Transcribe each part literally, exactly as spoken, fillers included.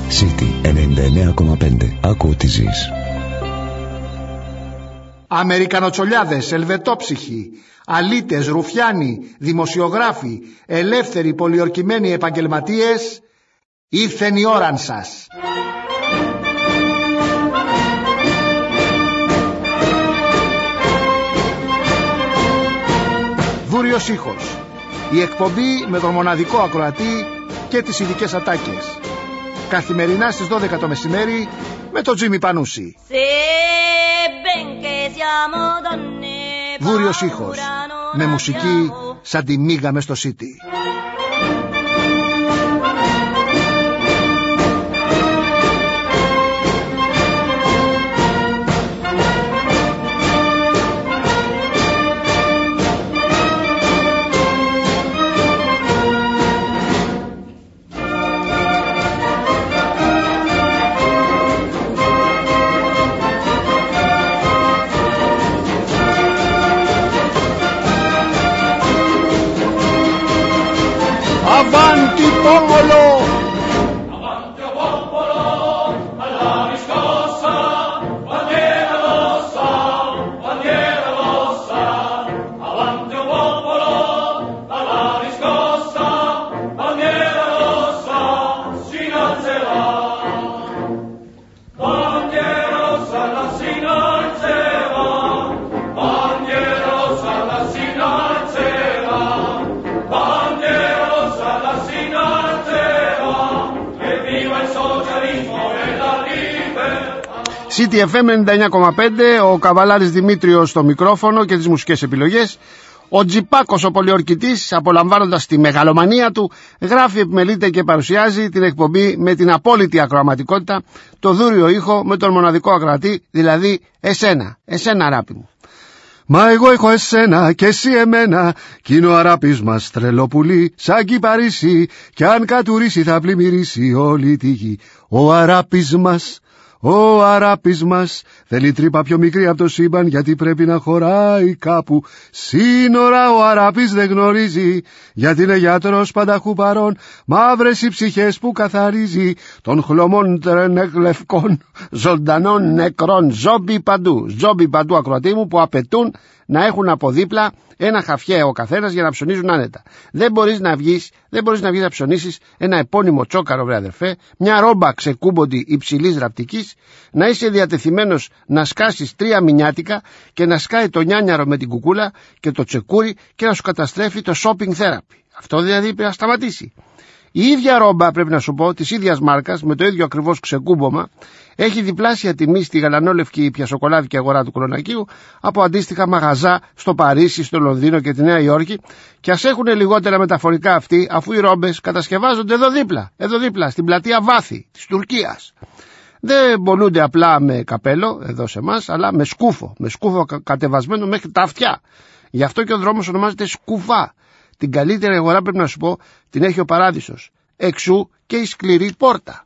City ενενήντα εννέα κόμμα πέντε. Άκου ό,τι ζεις. Αμερικανοτσολιάδες, ελβετόψυχοι, αλήτες, ρουφιάνοι, δημοσιογράφοι, ελεύθεροι πολιορκημένοι επαγγελματίες, ήρθεν η ώραν σας. Δούριος ήχος. Η εκπομπή με τον μοναδικό ακροατή και τις ειδικές ατάκες. Καθημερινά στις δώδεκα το μεσημέρι με τον Τζίμι Πανούση. Δούριος ήχος. Με μουσική σαν τη μίγα μες στο City. Avanti popolo! Avanti o popolo, alla riscossa, bandiera rossa, bandiera rossa. Avanti o popolo, alla riscossa, bandiera rossa, si innalzerà. Bandiera rossa, la si innalzerà. Bandiera rossa, la si innalzerà. Bandiera City εφ εμ ενενήντα εννέα κόμμα πέντε, ο Καβαλάρης Δημήτριος στο μικρόφωνο και τις μουσικές επιλογές. Ο Τζιπάκος ο πολιορκητής, απολαμβάνοντας τη μεγαλομανία του, γράφει, επιμελείται και παρουσιάζει την εκπομπή με την απόλυτη ακροαματικότητα, το δούριο ήχο με τον μοναδικό ακροατή, δηλαδή εσένα, εσένα αγάπη μου. Μα εγώ έχω εσένα και εσύ εμένα, κι είναι ο αράπης μας τρελό πουλί, σαν κυπαρίσι, κι αν κατουρίσει θα πλημμυρίσει όλη τη γη. Ο αράπης μας, ο αράπης μας, θέλει τρύπα πιο μικρή από το σύμπαν, γιατί πρέπει να χωράει κάπου. Σύνορα ο αράπης δεν γνωρίζει, γιατί είναι γιατρός πανταχού παρών, μαύρες οι ψυχές που καθαρίζει, των χλωμών τρενεκλευκών, ζωντανών νεκρών, ζόμπι παντού, ζόμπι παντού ακροατή μου, που απαιτούν να έχουν από δίπλα ένα χαφιέ ο καθένας για να ψωνίζουν άνετα. Δεν μπορείς να βγεις, δεν μπορείς να βγεις να ψωνίσεις ένα επώνυμο τσόκαρο, βρε αδερφέ, μια ρόμπα ξεκούμποντη υψηλής ραπτικής, να είσαι διατεθειμένος να σκάσεις τρία μηνιάτικα και να σκάει το νιάνιαρο με την κουκούλα και το τσεκούρι και να σου καταστρέφει το shopping therapy. Αυτό δηλαδή πρέπει να σταματήσει. Η ίδια ρόμπα, πρέπει να σου πω, της ίδιας μάρκας, με το ίδιο ακριβώς ξεκούμπομα, έχει διπλάσια τιμή στη γαλανόλευκη πιασοκολάδικη αγορά του Κολονακίου από αντίστοιχα μαγαζά στο Παρίσι, στο Λονδίνο και τη Νέα Υόρκη, και ας έχουν λιγότερα μεταφορικά αυτοί, αφού οι ρόμπες κατασκευάζονται εδώ δίπλα, εδώ δίπλα, στην πλατεία Βάθη της Τουρκίας. Δεν πωλούνται απλά με καπέλο εδώ σε εμάς, αλλά με σκούφο, με σκούφο κατεβασμένο μέχρι τα αυτιά. Γι' αυτό και ο δρόμος ονομάζεται Σκουφά. Την καλύτερη αγορά, πρέπει να σου πω, την έχει ο Παράδεισος. Εξού και η σκληρή πόρτα.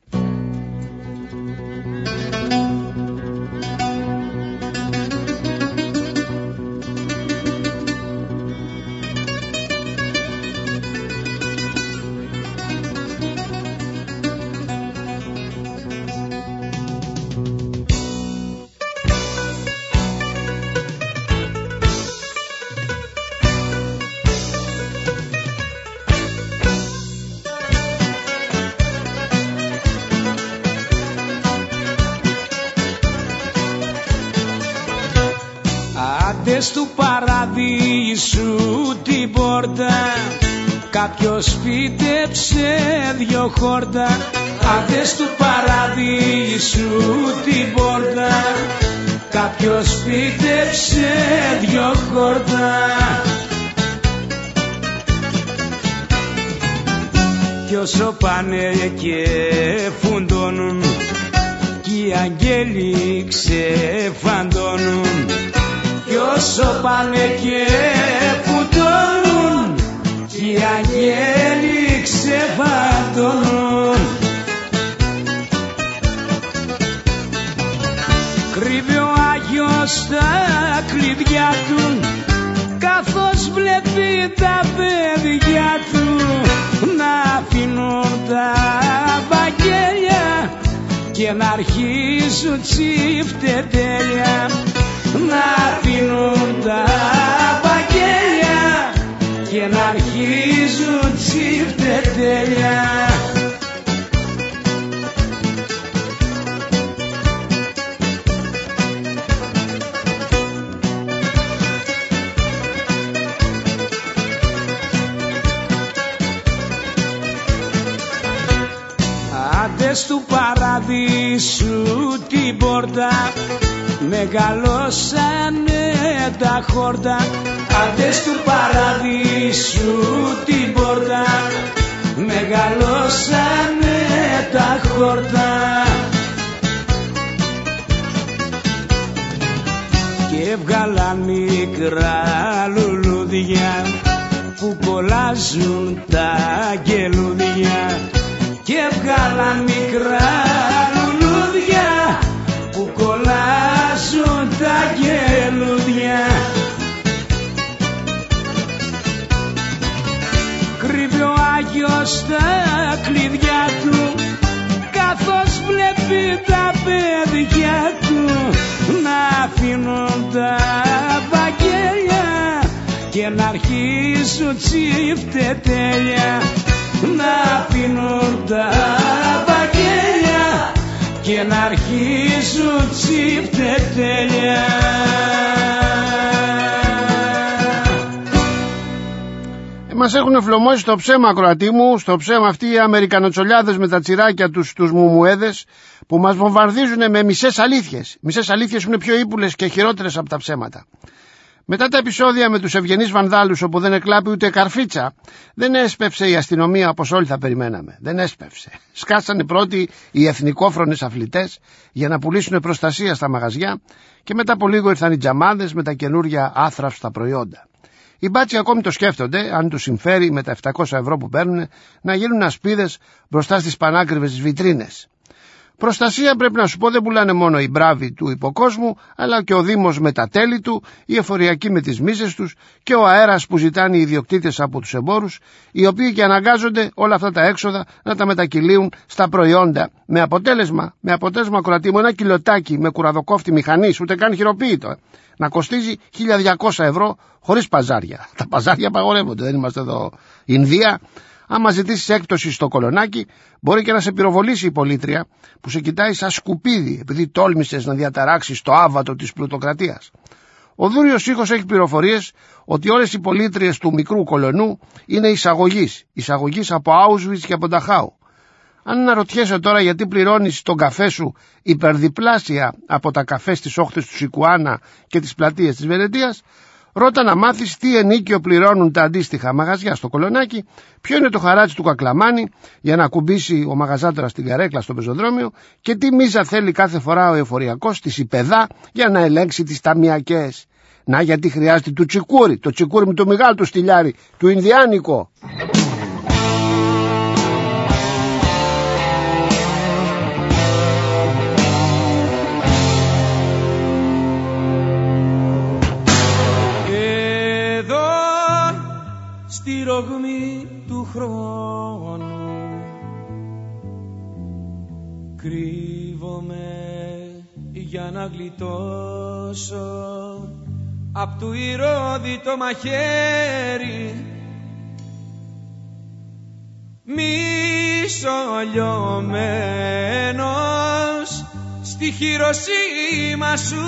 Του παραδείσου την πόρτα, κάποιος φύτεψε δυο χόρτα. Άντες του παραδείσου την πόρτα, κάποιος φύτεψε δυο χόρτα. Κι όσο πάνε και φουντώνουν, κι οι αγγέλοι ξεφαντώνουν. Κι όσο πάνε και φουντώνουν, κι οι αγγέλοι ξεφαντώνουν. Κρύβει ο Άγιος τα κλειδιά του, καθώς βλέπει τα παιδιά του να αφήνουν τα βαγγέλια και να αρχίζουν τσιφτετέλια να αφήνουν τα παγγέλια και να αρχίζουν τσιφτετέλια. Άντες του παραδείσου την πόρτα μεγαλώσανε τα χόρτα. Άντες του παραδείσου την πόρτα μεγαλώσανε τα χόρτα και βγάλαν μικρά λουλούδια που κολλάζουν τα γελούδια και βγάλαν μικρά λουλούδια που κολλάζουν τα γελούδια. Κρύβει ο Άγιος τα κλειδιά του καθώς βλέπει τα παιδιά του να αφήνουν τα βαγγέλια και να αρχίσουν τσιφτετέλια να αφήνουν τα βαγγέλια και να αρχίσουν τσιφτετέλια. Μας έχουν εφλωμώσει στο ψέμα, ακροατή μου, στο ψέμα αυτοί οι Αμερικανοτσολιάδες με τα τσιράκια τους, τους μουμουέδες, που μας βομβαρδίζουν με μισές αλήθειες. Μισές αλήθειες που είναι πιο ύπουλες και χειρότερες από τα ψέματα. Μετά τα επεισόδια με τους ευγενείς βανδάλους όπου δεν εκλάπει ούτε καρφίτσα, δεν έσπευσε η αστυνομία όπως όλοι θα περιμέναμε. Δεν έσπευσε. Σκάσανε πρώτοι οι εθνικόφρονες αθλητές για να πουλήσουν προστασία στα μαγαζιά και μετά από λίγο ήρθαν οι τζαμάδες με τα καινούρια άθραυστα προϊόντα. Οι μπάτσοι ακόμη το σκέφτονται, αν τους συμφέρει με τα επτακόσια ευρώ που παίρνουν, να γίνουν ασπίδες μπροστά στις πανάκριβες βιτρίνες. Προστασία, πρέπει να σου πω, δεν πουλάνε μόνο οι μπράβοι του υποκόσμου, αλλά και ο Δήμος με τα τέλη του, οι εφοριακοί με τις μίζες τους και ο αέρας που ζητάνε οι ιδιοκτήτες από τους εμπόρους, οι οποίοι και αναγκάζονται όλα αυτά τα έξοδα να τα μετακυλίουν στα προϊόντα. Με αποτέλεσμα, με αποτέλεσμα ακροατή μου, ένα κιλοτάκι με κουραδοκόφτη μηχανής, ούτε καν χειροποίητο, να κοστίζει χίλια διακόσια ευρώ χωρίς παζάρια. Τα παζάρια απαγορεύονται, δεν είμαστε εδώ Ινδία. Άμα ζητήσεις έκπτωση στο κολονάκι, μπορεί και να σε πυροβολήσει η πολίτρια που σε κοιτάει σαν σκουπίδι, επειδή τόλμησες να διαταράξεις το άβατο της πλουτοκρατίας. Ο Δούριος Ήχος έχει πληροφορίες ότι όλες οι πολίτριες του μικρού κολονού είναι εισαγωγής, εισαγωγής από Auschwitz και από Νταχάου. Αν αναρωτιέσαι τώρα γιατί πληρώνεις τον καφέ σου υπερδιπλάσια από τα καφέ στις όχθες του Σικουάνα και τις πλατείες της Βενετίας, ρώτα να μάθεις τι ενίκιο πληρώνουν τα αντίστοιχα μαγαζιά στο κολονάκι, ποιο είναι το χαράτσι του Κακλαμάνη για να κουμπίσει ο μαγαζάτορας στην καρέκλα στο πεζοδρόμιο και τι μίζα θέλει κάθε φορά ο εφοριακός στη Σιπεδά για να ελέγξει τις ταμιακές. Να, γιατί χρειάζεται του τσικούρι, το τσικούρι με το μεγάλο του στυλιάρι, του Ινδιάνικο. Στη ρογμή του χρόνου κρύβομαι για να γλιτώσω απ' του ηρώδη το μαχαίρι, μισολιωμένος στη Χειροσύμα σου,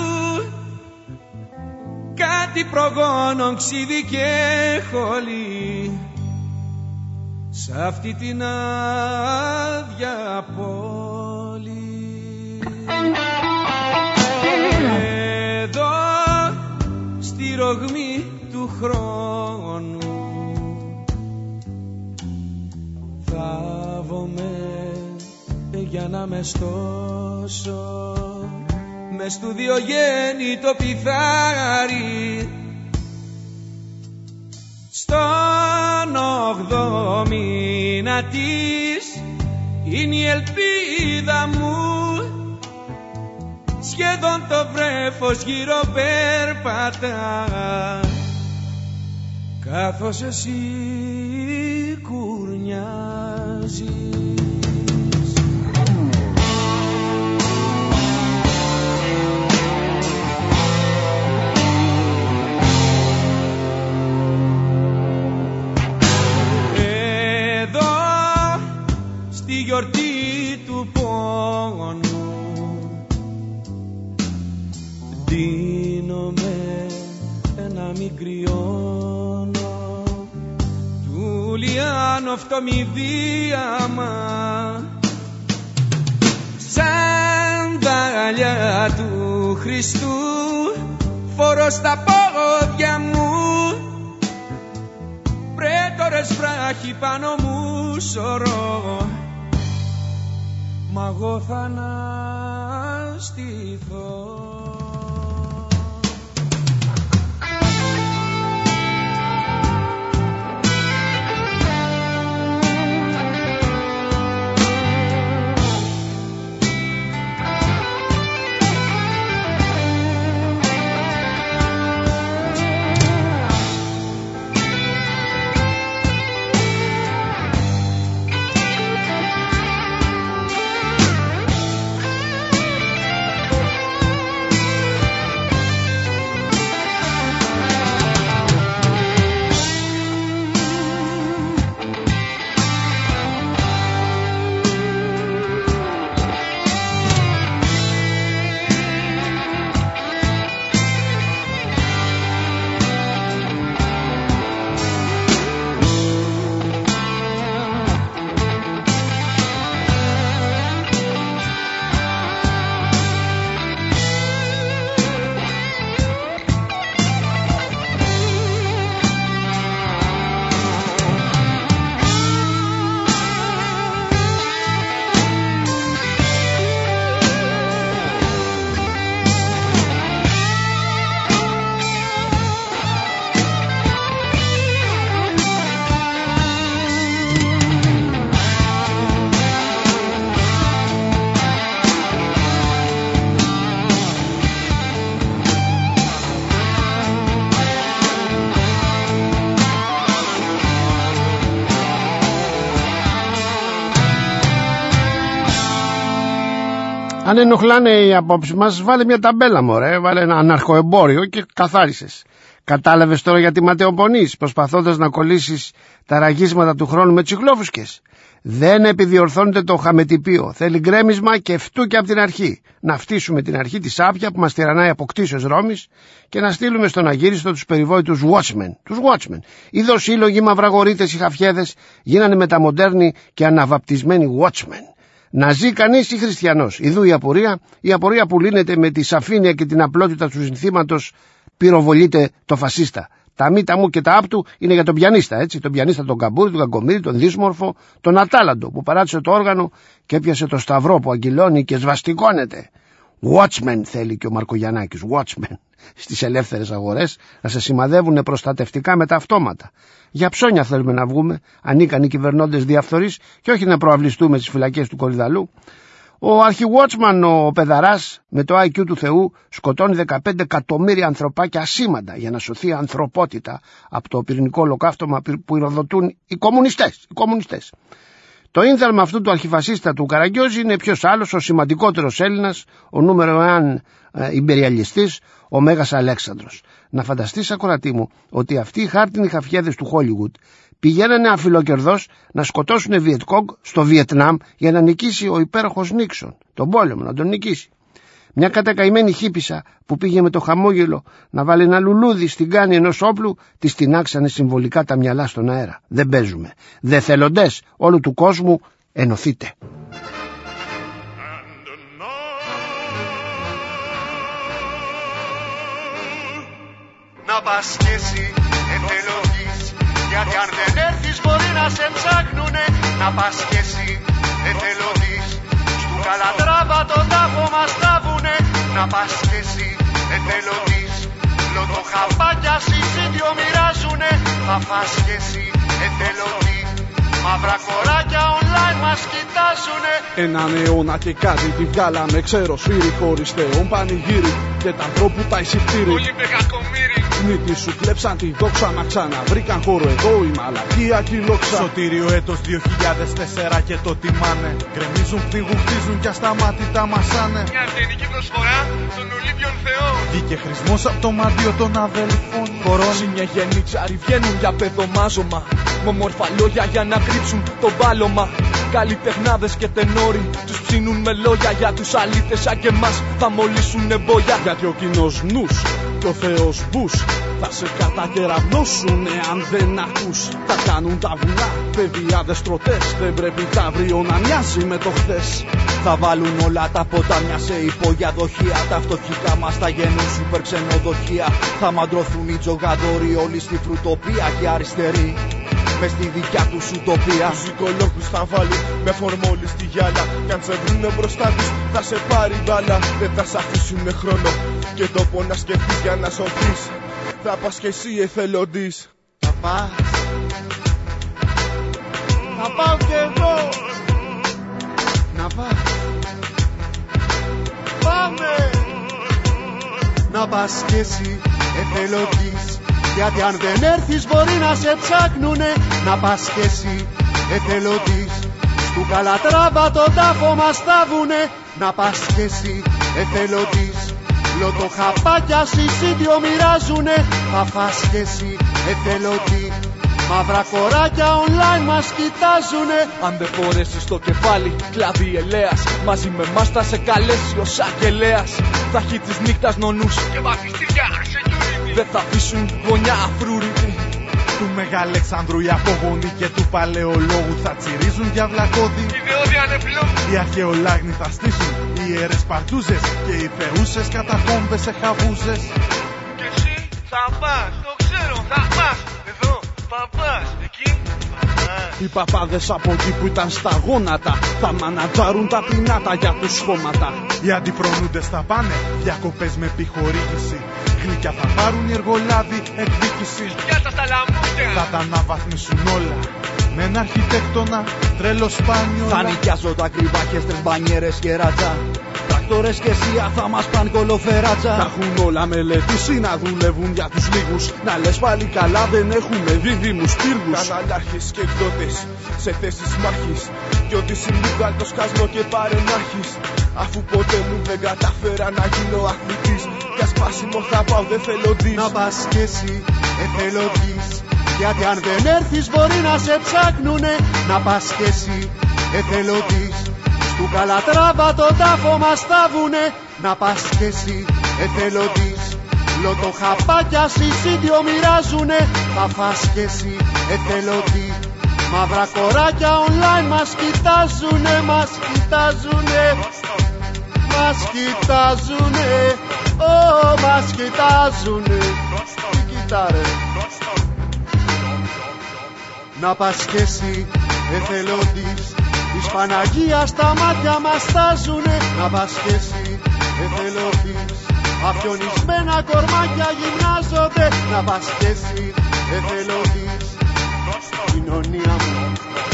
κάτι προγόνων ξύδι και χολή σ' αυτή την άδεια πόλη. Εδώ στη ρογμή του χρόνου θάβομαι για να με στώσω μες του Διογέννητο πιθάρι, στον όγδοο μήνα της είναι η ελπίδα μου, σχεδόν το βρέφος γύρω περπατά καθώς εσύ κουρνιάζεις. στη γιορτή του πόνου. Ντύνομαι ένα μικριόνο του Λιάνο φτωμηδίαμα, σαντάλια του Χριστού φορώ στα πόδια μου, πρέτορες βράχοι πάνω μου σωρώ, μα εγώ θα αναστηθώ. Αν ενοχλάνε οι απόψεις μας, βάλε μια ταμπέλα, μωρέ, βάλε ένα αναρχοεμπόριο και καθάρισες. Κατάλαβες τώρα γιατί ματαιοπονείς, προσπαθώντας να κολλήσεις τα ραγίσματα του χρόνου με τσιχλόφουσκες? Δεν επιδιορθώνεται το χαμετυπίο. Θέλει γκρέμισμα και φτούκια από την αρχή. Να φτύσουμε την αρχή τη σάπια που μας τυραννάει από κτήσεως Ρώμης και να στείλουμε στον αγύριστο τους περιβόητους watchmen. Τους watchmen. Είδω σύλλογοι μαυραγορείτες οι χαφιέδες γίνανε μεταμοντέρνοι και αναβαπτισμένοι watchmen. Να ζει κανείς ή χριστιανός. Ιδού η απορία, η απορία που λύνεται με τη σαφήνεια και την απλότητα του συνθήματος πυροβολείται το φασίστα. Τα μήτα μου και τα άπτου είναι για τον πιανίστα, έτσι. Τον πιανίστα, τον καμπούρη, τον κακομοίρη, τον δύσμορφο, τον ατάλαντο που παράτησε το όργανο και έπιασε το σταυρό που αγγυλώνει και σβαστικώνεται. Watchmen θέλει και ο Μαρκογιαννάκης. Watchmen. Στις ελεύθερες αγορές να σε σημαδεύουν προστατευτικά με τα αυτόματα. Για ψώνια θέλουμε να βγούμε, ανίκανοι κυβερνώντες διαφθορείς, και όχι να προαυλιστούμε στις φυλακές του Κορυδαλού. Ο αρχιwatchman, ο Πεδαράς, με το άι κιου του Θεού, σκοτώνει δεκαπέντε εκατομμύρια ανθρωπάκια ασήμαντα για να σωθεί η ανθρωπότητα από το πυρηνικό ολοκαύτωμα που ηροδοτούν οι κομμουνιστές. Οι κομμουνιστές. Το ίνθαλμα αυτού του αρχιφασίστα του Καραγκιόζη είναι ποιος άλλος, ο σημαντικότερος Έλληνας, ο νούμερο ένα ε, ιμπεριαλιστής, ο Μέγας Αλέξανδρος. Να φανταστείς, ακροατή μου, ότι αυτοί οι χάρτινοι χαφιέδες του Χόλιγουντ πηγαίνανε αφιλοκερδώς να σκοτώσουν Βιετκόγκ στο Βιετνάμ για να νικήσει ο υπέροχος Νίξον, τον πόλεμο, να τον νικήσει. Μια κατακαημένη χίπισσα που πήγε με το χαμόγελο να βάλει ένα λουλούδι στην κάνη ενός όπλου, της τεινάξανε συμβολικά τα μυαλά στον αέρα. Δεν παίζουμε. Δε θελοντές όλου του κόσμου, ενωθείτε. Να πας κι εσύ εθελοντής, γιατί αν δεν έρθεις μπορεί να σε ψάχνουνε. Να πας κι εσύ εθελοντής, στου Καλατράβα τον τάφο μας τάβουνε. Να πας κι εσύ εθελοντής, λοτοχαπάκια συσίδιο μοιράζουνε. Θα φας κι εσύ εθελοντής, μαύρα κοράκια online μας κοιτάζουνε. Έναν αιώνα και κάτι τη βγάλαμε ξέρω σφύρι, χωρίς θεόν πανηγύρι και τα ανθρώπου τα εισιτήρι. Όλοι με κακομύρι νύχτη σου κλέψαν τη δόξα, να ξαναβρήκαν χώρο εδώ η μαλακία και η λόξα. Σωτήριο έτος δύο χιλιάδες τέσσερα και το τιμάνε. Γκρεμίζουν, φύγουν, χτίζουν κι ασταμάτητα μασάνε. μια αρσενική προσφορά στον Ολύμπιον Θεό. Βγήκε χρησμός απ' το μαντίο των αδελφών χωρών. Σύνια γενίτσαροι βγαίνουν για παιδομάζωμα, με όμορφα λόγια για να κρύψουν το μπάλωμα. καλλιτεχνάδες και τενόροι τους ψήνουν με λόγια για τους αλήτες σαν και εμάς θα μολύσουν εμπόγια. Γιατί ο κοινός νους και ο Θεός Μπούς θα σε κατακεραυνώσουνε αν δεν ακούς. Θα κάνουν τα βουνά παιδιάδες τροτές. Δεν πρέπει τα αύριο να μοιάζει με το χθες. Θα βάλουν όλα τα ποτάμια σε υπόγεια δοχεία. Τα φτωχικά μας θα γεννούν σούπερ ξενοδοχεία. Θα μαντρωθούν οι τζογαδόροι όλοι στη φρουτοπία και αριστεροί μες στη δικιά τους ουτοπία. Τους οικολόγους θα βάλουν με φορμόλι στη γυάλα. Κι αν σε βρουνε μπροστά τους θα σε πάρει μπάλα. Δεν θα σ' αφήσουνε χρόνο και τόπο να σκεφτείς για να σωθείς. Θα πας κι εσύ εθελοντής. Θα πας. Θα πάω κι εγώ. Να πας. Πάμε. Να πας κι εσύ εθελοντής. Γιατί αν δεν έρθεις μπορεί να σε ψάχνουνε. Να πας κι εσύ εθελοντής. Στου Καλατράβα τον τάφο μας θάβουνε. Να πας κι εσύ εθελοντής. Λοτοχαπάκια συσίδιο μοιράζουνε. Θα φας κι εσύ εθελοντή. Μαύρα κοράκια online μας κοιτάζουνε. Αν δεν φορέσεις το κεφάλι κλάδι ελέας, μαζί με μας θα σε καλέσει ο Σακελέας. Θα έχει της νύχτας νονούς και βαφιστήρια security. Δεν θα αφήσουν γωνιά αφρούρητη. Του Μεγαλεξάνδρου οι απογονοί και του Παλαιολόγου θα τσιρίζουν για βλακώδη. Ιδεώδη ανεπλού. Οι αρχαιολάγνοι θα στήσουν οι ιερές παρτούζες και οι θεούσες κατακόμβες σε χαβούζες. Και εσύ θα πας, το ξέρω, θα πας. Εδώ, θα πας, εκεί, θα πας. Οι παπάδες από εκεί που ήταν στα γόνατα θα μανατζάρουν τα πινάτα για τους χώματα. Οι αντιφρονούντες θα πάνε διακοπές με επιχορήγηση. Γλυκιά θα πάρουν οι εργολάβοι εκδίκηση. Πιάτα στα λαμούδια. Θα τα αναβαθμίσουν όλα με ένα αρχιτέκτονα τρέλο σπάνιο. Θα νοικιάζω τα κρυβάχες, μπανιέρες και ρατζά. Τρακτόρες και σία θα μας παν κολοφεράτσα. Τα έχουν όλα μελετήσει να δουλεύουν για τους λίγους. Να λες πάλι καλά δεν έχουμε δίδυμους πύργους. Καναλάρχες και εκδότες σε θέσεις μάχης. Κι ό,τι συμβούγαν το σκάσμο και παρενάρχης. Αφού ποτέ μου δεν κατάφερα να γίνω αθλητής. Για σπάσιμο θα πάω δεν θελοντής. Να πας κι εσύ εθελοντής. Γιατί αν δεν έρθεις μπορεί να σε ψάχνουνε. Να πας κι εσύ εθελοντής. Του Καλατράβα τον τάφο μας θάβουνε. Να πας κι εσύ εθελοντής. Λοτοχαπάκια συσίδιο μοιράζουνε. Θα φας κι εσύ εθελοντή. Μαύρα κοράκια online μας κοιτάζουνε. Μας κοιτάζουνε. Μας κοιτάζουνε. Ω, μας κοιτάζουνε. Τι κοιτάρε. Να πας κι εσύ εθελοντής. Της Παναγίας στα μάτια μας τάζουνε. Να πας κι εσύ εθελοντής. Αφιονισμένα κορμάκια γυμνάζονται. Να πας κι εσύ εθελοντής. Κοινωνία μου.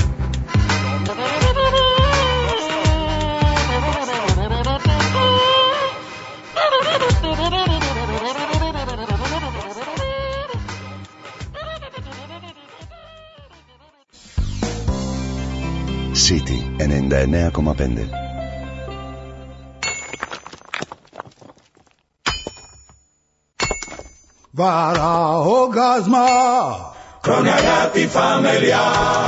City ενενήντα εννέα κόμμα πέντε. Βαραόγκασμα, Χρόνια για τη φαμελιά.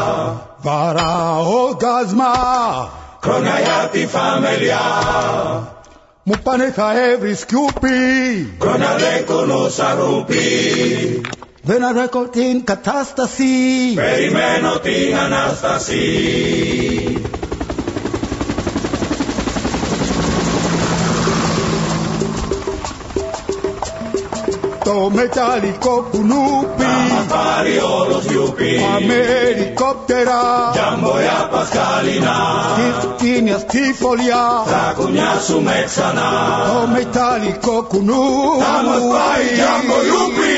βαραόγκασμα, Χρόνια για τη φαμελιά. μου πάνε θα έβρι σκιούπι. Χρόνια ρέκονο σαρούπι. Δεν αρέκω την κατάσταση. Περιμένω την Ανάσταση. Το μεταλλικό κουνούπι Θα μας πάρει όλος γιουπί. πάμε ελικόπτερα. Τζαμπολιά Πασχαλινά. Στη φτύνια στη φωλιά Θα κουνιάσουμε ξανά. το μεταλλικό κουνούπι Θα μας πάει τζαμπολιούπι.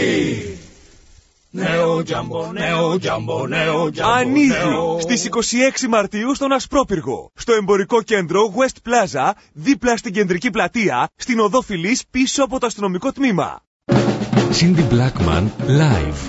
Νέο τζαμπο, νέο τζαμπο, νέο τζαμπο. Ανοίγει νέο. στις είκοσι έξι Μαρτίου στον Ασπρόπυργο, στο εμπορικό κέντρο West Plaza, δίπλα στην κεντρική πλατεία, στην οδό Φιλής πίσω από το αστυνομικό τμήμα. Cindy Blackman Live.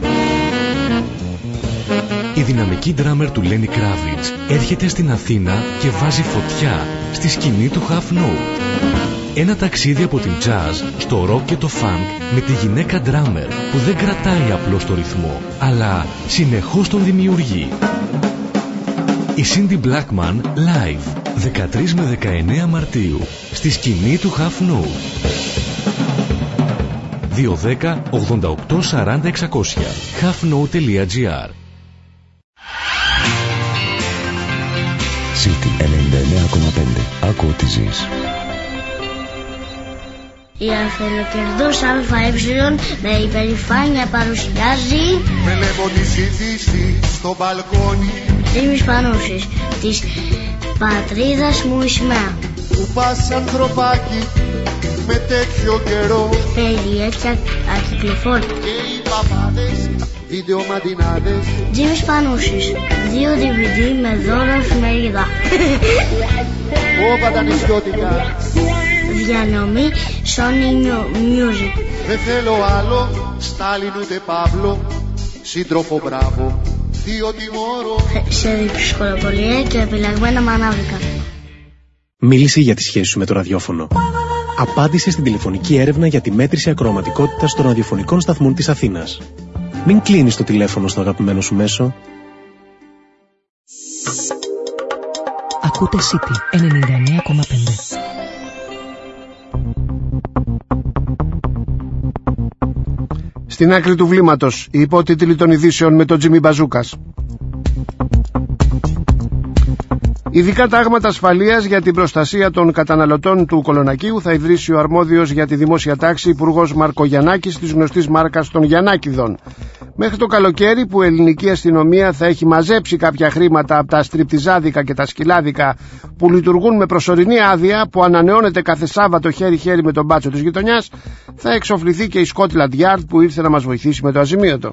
Η δυναμική ντράμερ του Lenny Kravitz έρχεται στην Αθήνα και βάζει φωτιά στη σκηνή του Half Note. Ένα ταξίδι από την jazz στο rock και το funk με τη γυναίκα ντράμερ που δεν κρατάει απλώς το ρυθμό, αλλά συνεχώς τον δημιουργεί. Η Cindy Blackman live δεκατρείς με δεκαεννέα Μαρτίου στη σκηνή του Half Note. δύο δέκα ογδόντα οκτώ σαράντα εξακόσια halfnote τελεία gr. City ενενήντα εννέα κόμμα πέντε. Άκου ό,τι ζεις. Η Αφελοκερδός ΑΕ με υπερηφάνεια παρουσιάζει Βλέπω τη σύντηση στο μπαλκόνι. Δήμης Πανούσης, της πατρίδας μου η σημαία. Που πας ανθρωπάκι με τέτοιο καιρό. Περιέτια ακυκλοφόρη. Και οι παπάδες, βίντεο μαντινάδες. Δήμης Πανούσης, δύο ντι βι ντι με δώρο εφημερίδα. Όπα τα νησιώτικα. Διανομή Sony Music. Δεν θέλω άλλο, Στάλιν ούτε Παύλο. Σύντροφο μπράβο, θείο τιμώρο. Σε διψυχολοπολία και επιλεγμένα μανάβρικα. Μίλησε για τη σχέση σου με το ραδιόφωνο. Απάντησε στην τηλεφωνική έρευνα για τη μέτρηση ακροαματικότητας των ραδιοφωνικών σταθμών της Αθήνας. Μην κλείνεις το τηλέφωνο στο αγαπημένο σου μέσο. Ακούτε City ενενήντα εννέα κόμμα πέντε. Στην άκρη του βλήματος, οι υπότιτλοι των ειδήσεων με τον Τζίμι Μπαζούκας. Ειδικά τάγματα ασφαλείας για την προστασία των καταναλωτών του Κολονακίου θα ιδρύσει ο αρμόδιος για τη δημόσια τάξη Υπουργός Μαρκογιαννάκης της γνωστής μάρκας των Γιαννάκηδων. Μέχρι το καλοκαίρι που η ελληνική αστυνομία θα έχει μαζέψει κάποια χρήματα από τα στριπτιζάδικα και τα σκυλάδικα που λειτουργούν με προσωρινή άδεια που ανανεώνεται κάθε Σάββατο χέρι-χέρι με τον μπάτσο της γειτονιάς, θα εξοφληθεί και η Scotland Yard που ήρθε να μας βοηθήσει με το αζημίωτο.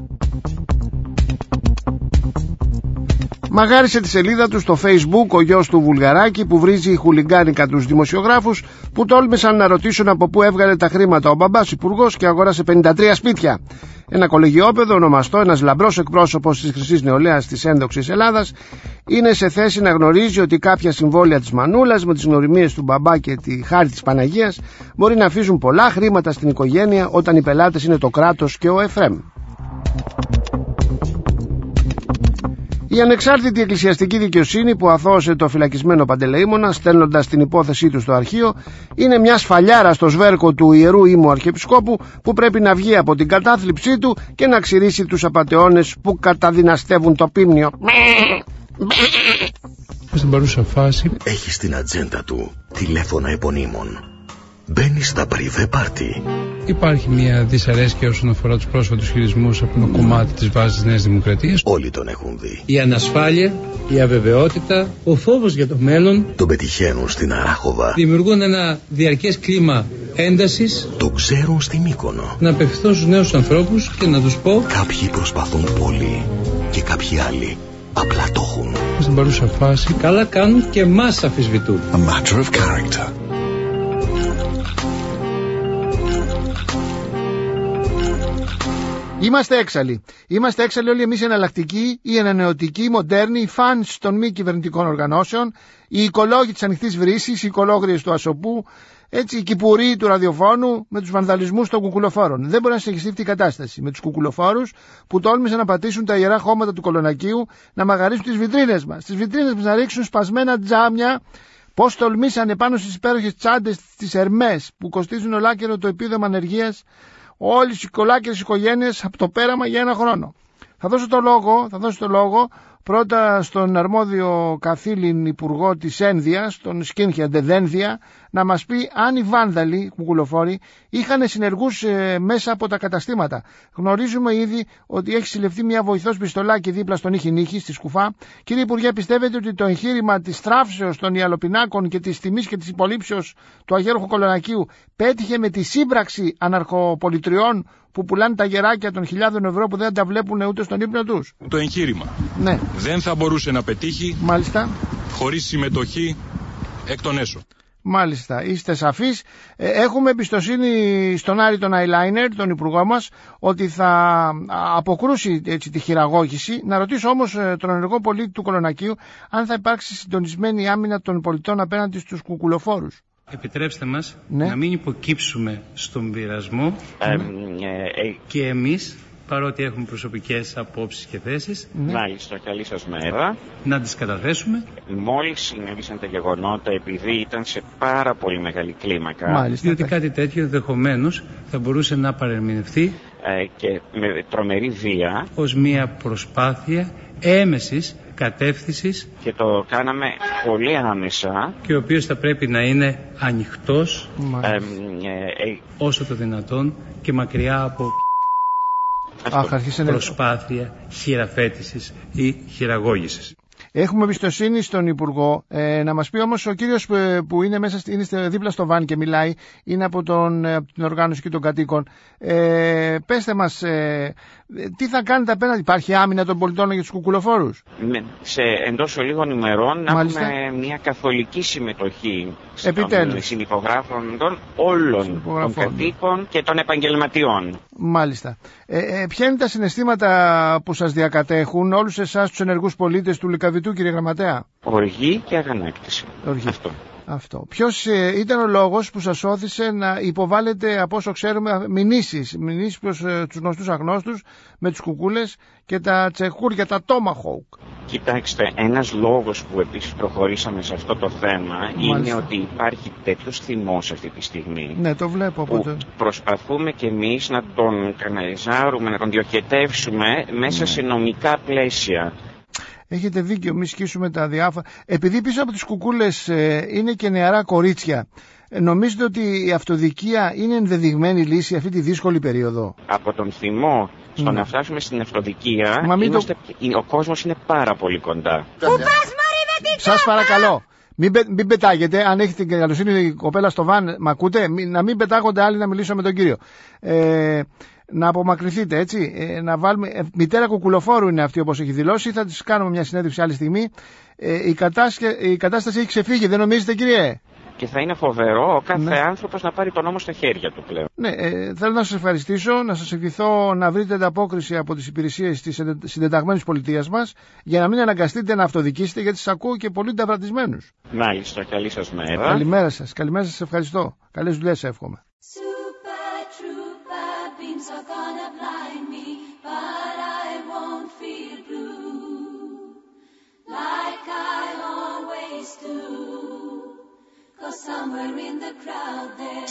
Μαγάρισε τη σελίδα του στο Facebook ο γιος του Βουλγαράκη που βρίζει χουλιγκάνικα τους δημοσιογράφους που τόλμησαν να ρωτήσουν από πού έβγαλε τα χρήματα ο μπαμπάς υπουργός και αγόρασε πενήντα τρία σπίτια. Ένα κολεγιόπεδο ονομαστό, ένας λαμπρός εκπρόσωπος της χρυσής νεολαίας της ένδοξης Ελλάδας, είναι σε θέση να γνωρίζει ότι κάποια συμβόλαια της μανούλας με τις γνωριμίες του μπαμπά και τη χάρη της Παναγίας μπορεί να αφήσουν πολλά χρήματα στην οικογένεια όταν οι πελάτες είναι το κράτος και ο Εφρέμ. Η ανεξάρτητη εκκλησιαστική δικαιοσύνη που αθώωσε το φυλακισμένο Παντελεήμονα στέλνοντας την υπόθεσή του στο αρχείο είναι μια σφαλιάρα στο σβέρκο του Ιερού Ήμου Αρχιεπισκόπου που πρέπει να βγει από την κατάθλιψή του και να ξηρίσει τους απατεώνες που καταδυναστεύουν το πίμνιο. Στην παρούσα φάση έχει στην ατζέντα του τηλέφωνα επωνύμων. Μπαίνει στα πριβέ πάρτι. Υπάρχει μια δυσαρέσκεια όσον αφορά τους πρόσφατους χειρισμούς από το κομμάτι της βάσης της Νέας Δημοκρατίας. Όλοι τον έχουν δει. Η ανασφάλεια, η αβεβαιότητα, ο φόβος για το μέλλον τον πετυχαίνουν στην Αράχοβα. Δημιουργούν ένα διαρκές κλίμα έντασης. Το ξέρουν στη Μύκονο. Να απευθυνθώ στους νέους ανθρώπους και να τους πω: κάποιοι προσπαθούν πολύ και κάποιοι άλλοι απλά το έχουν. Στην παρούσα φάση καλά κάνουν και μας αμφισβητούν. A matter of character. Είμαστε έξαλλοι. Είμαστε έξαλλοι όλοι εμείς οι εναλλακτικοί, οι ανανεωτικοί, οι μοντέρνοι, οι φανς των μη κυβερνητικών οργανώσεων, οι οικολόγοι της ανοιχτής βρύσης, οι οικολόγριες του Ασοπού, έτσι οι κυπουροί του ραδιοφώνου με τους βανδαλισμούς των κουκουλοφόρων. Δεν μπορεί να συνεχιστεί αυτή η κατάσταση με τους κουκουλοφόρους που τόλμησαν να πατήσουν τα ιερά χώματα του Κολονακίου, να μαγαρίσουν τις βιτρίνες μας. Τις βιτρίνες μας να ρίξουν σπασμένα τζάμια. Πώς τολμήσανε πάνω στις υπέροχες τσάντες της Ερμές που κοστίζουν ολάκερο το επίδομα ανεργίας όλες οι κολάκερες οικογένειες από το πέραμα για ένα χρόνο. Θα δώσω το λόγο, θα δώσω το λόγο πρώτα στον αρμόδιο καθήλυν υπουργό της Ένδειας, τον Σκίνχια Ντεδένδια, να μας πει αν οι βάνδαλοι κουκουλοφόροι είχαν συνεργούς ε, μέσα από τα καταστήματα. Γνωρίζουμε ήδη ότι έχει συλληφθεί μια βοηθός πιστολάκι δίπλα στον Ήχη Νύχη, στη Σκουφά. Κύριε Υπουργέ, πιστεύετε ότι το εγχείρημα της θράψεως των ιαλοπινάκων και της τιμής και της υπολείψεως του αγέροχου Κολονακίου πέτυχε με τη σύμπραξη αναρχοπολιτριών που πουλάνε τα γεράκια των χιλιάδων ευρώ που δεν τα βλέπουν ούτε στον ύπνο τους? Το εγχείρημα ναι. δεν θα μπορούσε να πετύχει Μάλιστα. χωρίς συμμετοχή εκ των έσω. Μάλιστα, είστε σαφείς. Ε, έχουμε εμπιστοσύνη στον Άρη τον Eyeliner, τον υπουργό μας, ότι θα αποκρούσει έτσι τη χειραγώγηση. Να ρωτήσω όμως ε, τον ενεργό πολίτη του Κολονακίου αν θα υπάρξει συντονισμένη άμυνα των πολιτών απέναντι στους κουκουλοφόρους. Επιτρέψτε μας ναι. να μην υποκύψουμε στον πειρασμό ε, ε, και εμείς παρότι έχουμε προσωπικές απόψεις και θέσεις. Μάλιστα, καλή σας μέρα. Να τις καταθέσουμε. Μόλις συνέβησαν τα γεγονότα, επειδή ήταν σε πάρα πολύ μεγάλη κλίμακα. Μάλιστα. Διότι κάτι τέτοιο ενδεχομένως θα μπορούσε να παρερμηνευτεί ε, και με τρομερή βία ως μια προσπάθεια έμεσης κατεύθυνσης, και το κάναμε πολύ άμεσα, και ο οποίος θα πρέπει να είναι ανοιχτός ε, ε, ε, όσο το δυνατόν και μακριά από Αχ, προσπάθεια χειραφέτησης ή χειραγώγησης. Έχουμε εμπιστοσύνη στον Υπουργό. Ε, να μας πει όμως ο κύριος που, που είναι μέσα είναι δίπλα στο βαν και μιλάει, είναι από, τον, από την οργάνωση και των κατοίκων. Ε, πέστε μας, ε, τι θα κάνετε απέναντι, υπάρχει άμυνα των πολιτών για τους κουκουλοφόρους? Με, σε εντός λίγων ημερών να Μάλιστα. έχουμε μια καθολική συμμετοχή των συνυπογράφων των όλων των κατοίκων και των επαγγελματιών. Μάλιστα. Ε, ε, ποια είναι τα συναισθήματα που σας διακατέχουν όλους εσάς τους ενεργούς πολίτες του Λυκαβητού, κύριε Γραμματέα? Οργή και αγανάκτηση. Οργή. Αυτό. Αυτό. Ποιος ε, ήταν ο λόγος που σας όθησε να υποβάλλετε, από όσο ξέρουμε, μηνύσεις, μηνύσεις προς ε, τους γνωστούς αγνώστους με τους κουκούλες και τα τσεχούρια, τα Tomahawk? Κοιτάξτε, ένας λόγος που επίσης προχωρήσαμε σε αυτό το θέμα Μάλιστα. είναι ότι υπάρχει τέτοιος θυμός αυτή τη στιγμή. Ναι, το βλέπω. Οπότε... Προσπαθούμε κι εμείς να τον καναλιζάρουμε, να τον διοχετεύσουμε μέσα ναι. σε νομικά πλαίσια. Έχετε δίκιο, μη σκίσουμε τα διάφορα. Επειδή πίσω από τις κουκούλες ε, είναι και νεαρά κορίτσια, ε, νομίζετε ότι η αυτοδικία είναι ενδεδειγμένη λύση αυτή τη δύσκολη περίοδο? Από τον θυμό στο mm. να φτάσουμε στην αυτοδικία, είμαστε, το... ο κόσμος είναι πάρα πολύ κοντά. Σας παρακαλώ, μην, πε, μην πετάγετε. Αν έχετε την καλοσύνη η κοπέλα στο βαν, μ' ακούτε, μην, να μην πετάγονται άλλοι να μιλήσω με τον κύριο. Ε, να απομακρυνθείτε, έτσι, ε, να βάλουμε, ε, μητέρα κουκουλοφόρου είναι αυτή όπως έχει δηλώσει, θα της κάνουμε μια συνέντευξη άλλη στιγμή. Ε, η, κατάσχε, η κατάσταση έχει ξεφύγει, δεν νομίζετε, κύριε? Και θα είναι φοβερό ο κάθε ναι. άνθρωπος να πάρει τον νόμο στα χέρια του πλέον. Ναι, ε, θέλω να σας ευχαριστήσω, να σας ευχηθώ να βρείτε ανταπόκριση από τις υπηρεσίες της συντεταγμένης πολιτείας μας, για να μην αναγκαστείτε να αυτοδικήσετε, γιατί σας ακούω και πολύ ταυρατισμένους. Μάλιστα, καλή σας μέρα. Καλημέρα σας, καλημέρα σας, ευχαριστώ. Καλές δουλειές εύχομαι. Somewhere in the crowd there.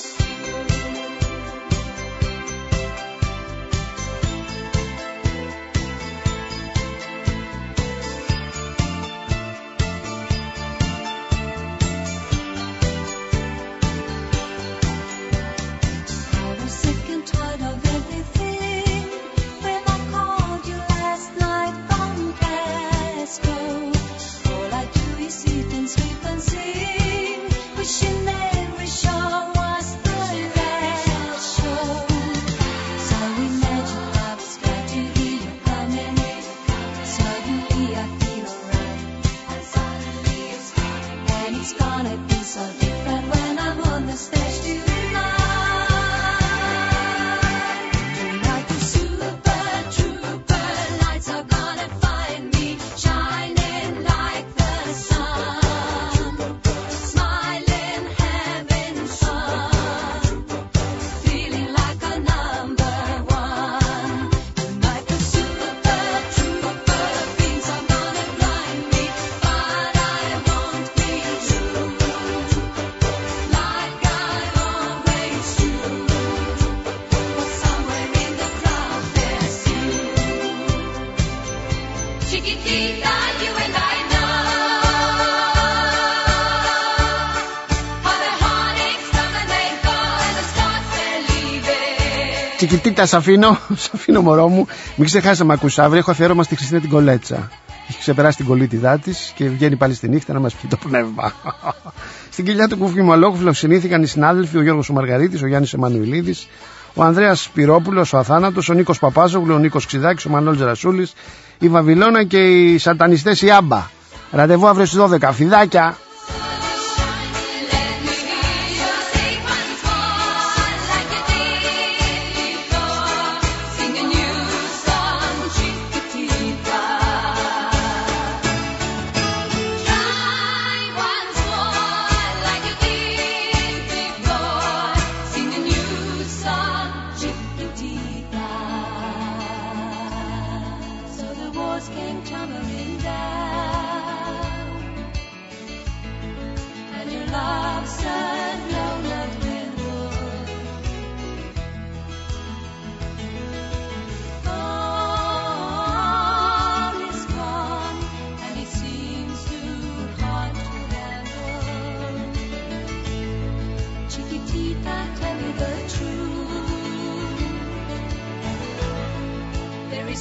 Τσικιτίτα, σ' αφήνω, σ' αφήνω μωρό μου. Μην ξεχάσεις να μ' ακούσεις αύριο. Έχω αφιέρωμα στη Χριστίνα την Κολέτσα. Έχει ξεπεράσει την κολλήτιδά της και βγαίνει πάλι στη νύχτα να μας πει το πνεύμα. Στην κοιλιά του κουφιού Μαλόχου φιλοξενήθηκαν οι συνάδελφοι, ο Γιώργος ο Μαργαρίτης, ο Γιάννης Εμμανουηλίδης, ο Ανδρέας Σπυρόπουλος, ο Αθάνατος, ο Νίκος Παπάζογλου, ο Νίκος Ξιδάκης, ο Μανώλης Ρασούλης, η Βαβυλώνα και οι σατανιστές η Άμπα. Ραντεβού αύριο στις δώδεκα. Φιδάκια!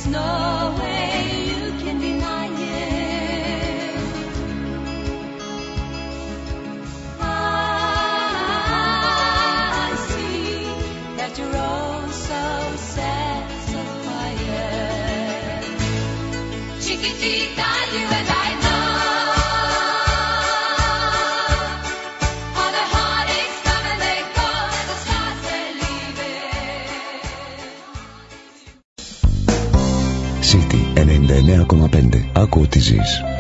There's no way you can deny it. I see that you're all so sad, so quiet. Chiquitita, you and I know how the heartaches come and they go and the stars they leave it. City ενενήντα εννέα κόμμα πέντε. Άκου ότι ζεις.